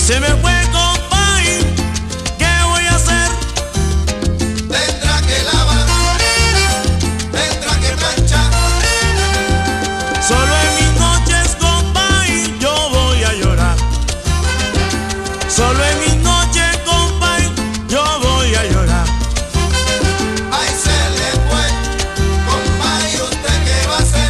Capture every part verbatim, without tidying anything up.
se me fue, compay, ¿qué voy a hacer? Tendrá que lavar, tendrá que planchar. Solo en mis noches, compay, yo voy a llorar. Solo en mis noches, compay, yo voy a llorar. Ay, se le fue, compay, ¿usted qué va a hacer?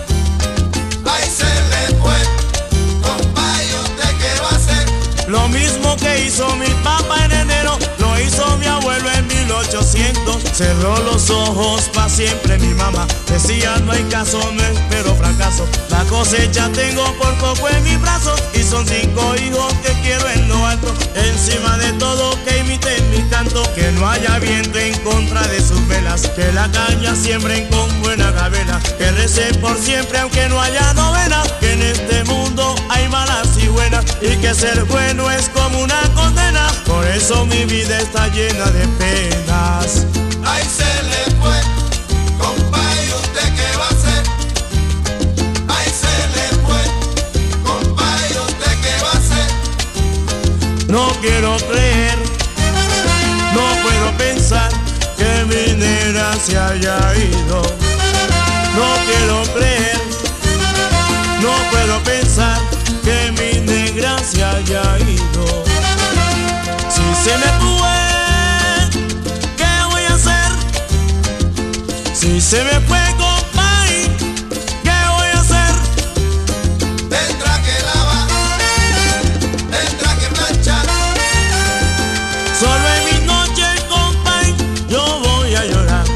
Ay, se le fue, compay, ¿usted qué va a hacer? Lo mismo que hizo mi papá en enero, lo hizo mi abuelo en mil ochocientos. Cerró los ojos pa' siempre mi mamá, decía no hay caso, no espero fracaso. La cosecha tengo por poco en mis brazos y son cinco hijos que quiero en lo alto. Encima de todo que imiten mi canto, que no haya viento en contra de sus velas, que la caña siembren con buena gabela, que recen por siempre aunque no haya novena, que en este mundo hay malas y buenas y que ser bueno es como una condena. Por eso mi vida está llena de penas. Ay, se le fue, compay, ¿usted qué va a hacer? Ay, se le fue, compay, ¿usted qué va a hacer? No quiero creer, no puedo pensar que mi negra se haya ido. No quiero creer, no puedo pensar que mi negra se haya ido. Si se me fue, ¿qué voy a hacer? Si se me fue, compay, ¿qué voy a hacer? Tendrá que lavar, tendrá que planchar. Solo en mis noches, compay, yo voy a llorar.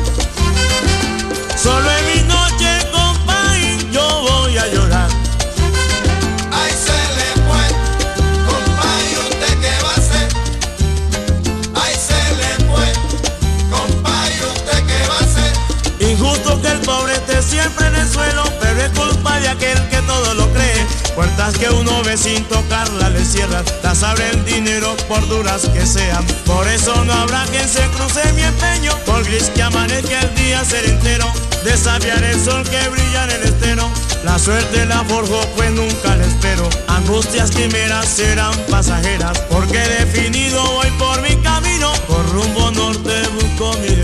Solo en mis noches, compay, yo voy a llorar. Ay, se le fue, compay, ¿usted qué va a hacer? Ay, se le fue, compay, ¿usted qué va a hacer? Injusto que el pobre esté siempre en el suelo, pero es culpa de aquel que todo lo cree. Puertas que uno ve sin tocarlas le cierran, las abren dinero por duras que sean. Por eso no habrá quien se cruce mi empeño, por gris que amanezca el día ser entero. Desafiar el sol que brilla en el estero, la suerte la forjó pues nunca la espero. Angustias quimeras serán pasajeras, porque definido voy por mi camino, por rumbo norte busco mi